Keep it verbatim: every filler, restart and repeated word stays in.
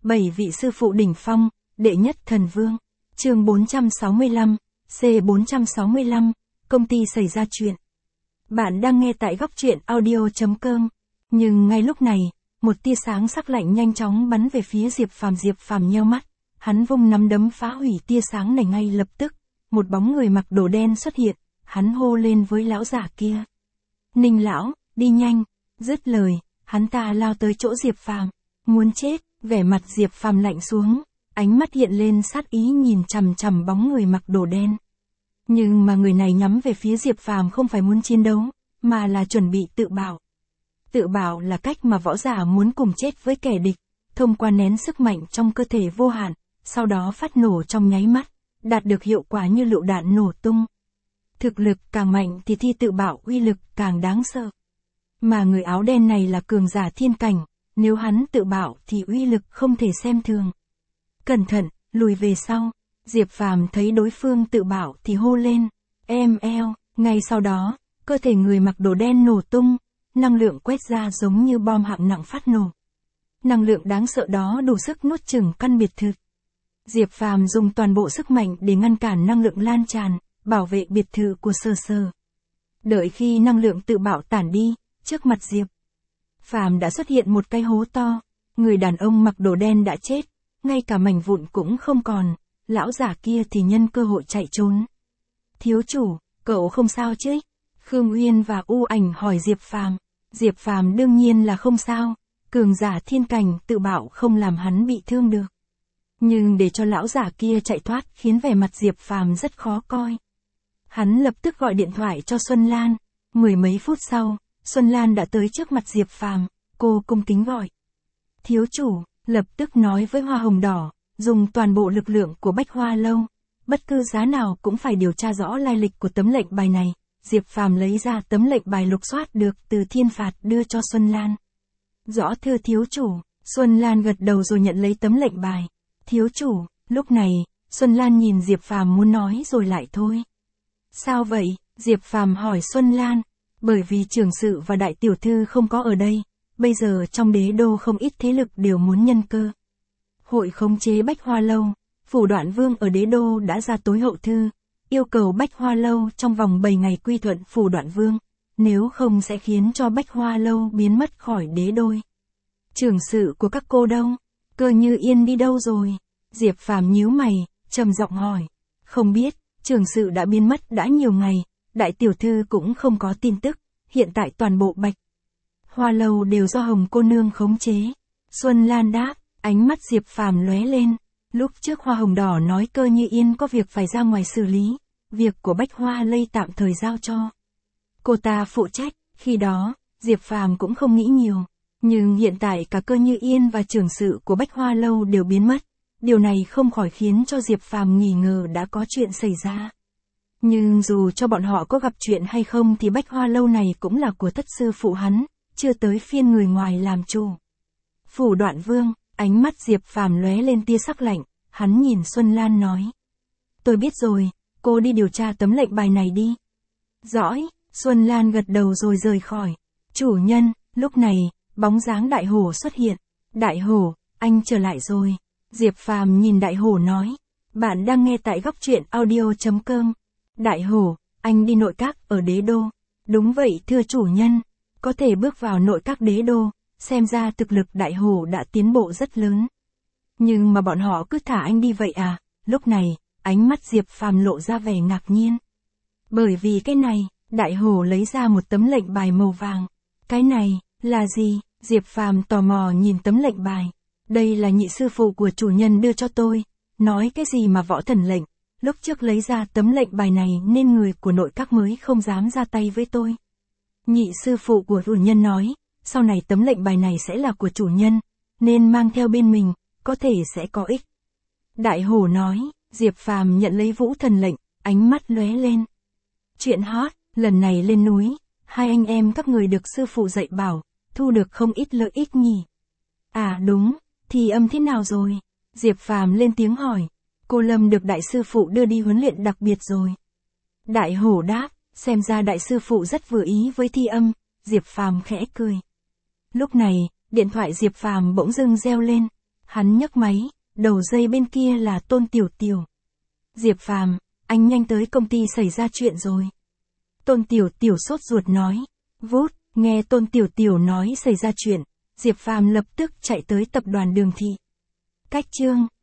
Bảy vị sư phụ đỉnh phong, đệ nhất thần vương. Chương bốn trăm sáu mươi lăm, C bốn trăm sáu mươi lăm, công ty xảy ra chuyện. Bạn đang nghe tại góc truyện audio chấm com. Nhưng ngay lúc này, một tia sáng sắc lạnh nhanh chóng bắn về phía Diệp Phàm. Diệp Phàm nheo mắt, hắn vung nắm đấm phá hủy tia sáng này ngay lập tức. Một bóng người mặc đồ đen xuất hiện, hắn hô lên với lão giả kia. Ninh lão, đi nhanh. Dứt lời, hắn ta lao tới chỗ Diệp Phàm, muốn chết. Vẻ mặt Diệp Phàm lạnh xuống, ánh mắt hiện lên sát ý nhìn chằm chằm bóng người mặc đồ đen. Nhưng mà người này nhắm về phía Diệp Phàm không phải muốn chiến đấu, mà là chuẩn bị tự bạo. Tự bạo là cách mà võ giả muốn cùng chết với kẻ địch, thông qua nén sức mạnh trong cơ thể vô hạn, sau đó phát nổ trong nháy mắt, đạt được hiệu quả như lựu đạn nổ tung. Thực lực càng mạnh thì thi tự bạo uy lực càng đáng sợ. Mà người áo đen này là cường giả thiên cảnh, nếu hắn tự bạo thì uy lực không thể xem thường. Cẩn thận, lùi về sau. Diệp Phàm thấy đối phương tự bạo thì hô lên, em eo, ngay sau đó, cơ thể người mặc đồ đen nổ tung, năng lượng quét ra giống như bom hạng nặng phát nổ. Năng lượng đáng sợ đó đủ sức nuốt chửng căn biệt thự. Diệp Phàm dùng toàn bộ sức mạnh để ngăn cản năng lượng lan tràn, bảo vệ biệt thự của Sơ Sơ. Đợi khi năng lượng tự bạo tản đi, trước mặt Diệp Phàm đã xuất hiện một cái hố to, người đàn ông mặc đồ đen đã chết, ngay cả mảnh vụn cũng không còn, lão giả kia thì nhân cơ hội chạy trốn. Thiếu chủ, cậu không sao chứ? Khương Uyên và U Ảnh hỏi Diệp Phàm. Diệp Phàm đương nhiên là không sao, cường giả thiên cảnh tự bạo không làm hắn bị thương được. Nhưng để cho lão giả kia chạy thoát khiến vẻ mặt Diệp Phàm rất khó coi. Hắn lập tức gọi điện thoại cho Xuân Lan, mười mấy phút sau, Xuân Lan đã tới trước mặt Diệp Phàm, cô cung kính gọi. Thiếu chủ, lập tức nói với Hoa Hồng Đỏ, dùng toàn bộ lực lượng của Bách Hoa Lâu, bất cứ giá nào cũng phải điều tra rõ lai lịch của tấm lệnh bài này. Diệp Phàm lấy ra tấm lệnh bài lục soát được từ thiên phạt đưa cho Xuân Lan. Rõ thưa thiếu chủ. Xuân Lan gật đầu rồi nhận lấy tấm lệnh bài. Thiếu chủ, lúc này, Xuân Lan nhìn Diệp Phàm muốn nói rồi lại thôi. Sao vậy? Diệp Phàm hỏi Xuân Lan. Bởi vì trưởng sự và đại tiểu thư không có ở đây, bây giờ trong đế đô không ít thế lực đều muốn nhân cơ hội khống chế Bách Hoa Lâu. Phủ Đoạn Vương ở đế đô đã ra tối hậu thư, yêu cầu Bách Hoa Lâu trong vòng bảy ngày quy thuận Phủ Đoạn Vương, nếu không sẽ khiến cho Bách Hoa Lâu biến mất khỏi đế đô. Trưởng sự của các cô đâu? Cơ Như Yên đi đâu rồi? Diệp Phàm nhíu mày, trầm giọng hỏi. Không biết, trưởng sự đã biến mất đã nhiều ngày, đại tiểu thư cũng không có tin tức, hiện tại toàn bộ Bạch Hoa Lâu đều do Hồng cô nương khống chế. Xuân Lan đáp, ánh mắt Diệp Phàm lóe lên. Lúc trước Hoa Hồng Đỏ nói Cơ Như Yên có việc phải ra ngoài xử lý, việc của Bách Hoa Lây tạm thời giao cho cô ta phụ trách. Khi đó, Diệp Phàm cũng không nghĩ nhiều, nhưng hiện tại cả Cơ Như Yên và trưởng sự của Bách Hoa Lâu đều biến mất, điều này không khỏi khiến cho Diệp Phàm nghi ngờ đã có chuyện xảy ra. Nhưng dù cho bọn họ có gặp chuyện hay không thì Bách Hoa Lâu này cũng là của thất sư phụ hắn, chưa tới phiên người ngoài làm chủ. Phủ Đoạn Vương, ánh mắt Diệp Phàm lóe lên tia sắc lạnh, hắn nhìn Xuân Lan nói. Tôi biết rồi, cô đi điều tra tấm lệnh bài này đi. Dõi, Xuân Lan gật đầu rồi rời khỏi. Chủ nhân, lúc này, bóng dáng Đại Hổ xuất hiện. Đại Hổ, anh trở lại rồi. Diệp Phàm nhìn Đại Hổ nói. Bạn đang nghe tại góc truyện audio chấm com. Đại Hổ, anh đi nội các ở đế đô. Đúng vậy thưa chủ nhân, có thể bước vào nội các đế đô, xem ra thực lực Đại Hổ đã tiến bộ rất lớn. Nhưng mà bọn họ cứ thả anh đi vậy à? Lúc này, ánh mắt Diệp Phàm lộ ra vẻ ngạc nhiên. Bởi vì cái này, Đại Hổ lấy ra một tấm lệnh bài màu vàng. Cái này, là gì? Diệp Phàm tò mò nhìn tấm lệnh bài. Đây là nhị sư phụ của chủ nhân đưa cho tôi. Nói cái gì mà võ thần lệnh? Lúc trước lấy ra tấm lệnh bài này nên người của nội các mới không dám ra tay với tôi. Nhị sư phụ của chủ nhân nói, sau này tấm lệnh bài này sẽ là của chủ nhân, nên mang theo bên mình, có thể sẽ có ích. Đại Hổ nói. Diệp Phàm nhận lấy vũ thần lệnh, ánh mắt lóe lên. Chuyện hot, lần này lên núi, hai anh em các người được sư phụ dạy bảo, thu được không ít lợi ích nhỉ. À đúng, thì âm thế nào rồi? Diệp Phàm lên tiếng hỏi. Cô Lâm được đại sư phụ đưa đi huấn luyện đặc biệt rồi. Đại Hổ đáp, xem ra đại sư phụ rất vừa ý với thi âm. Diệp Phàm khẽ cười. Lúc này, điện thoại Diệp Phàm bỗng dưng reo lên. Hắn nhấc máy, đầu dây bên kia là Tôn Tiểu Tiểu. Diệp Phàm, anh nhanh tới công ty xảy ra chuyện rồi. Tôn Tiểu Tiểu sốt ruột nói. Vút, nghe Tôn Tiểu Tiểu nói xảy ra chuyện, Diệp Phàm lập tức chạy tới tập đoàn Đường Thị. Cách chương,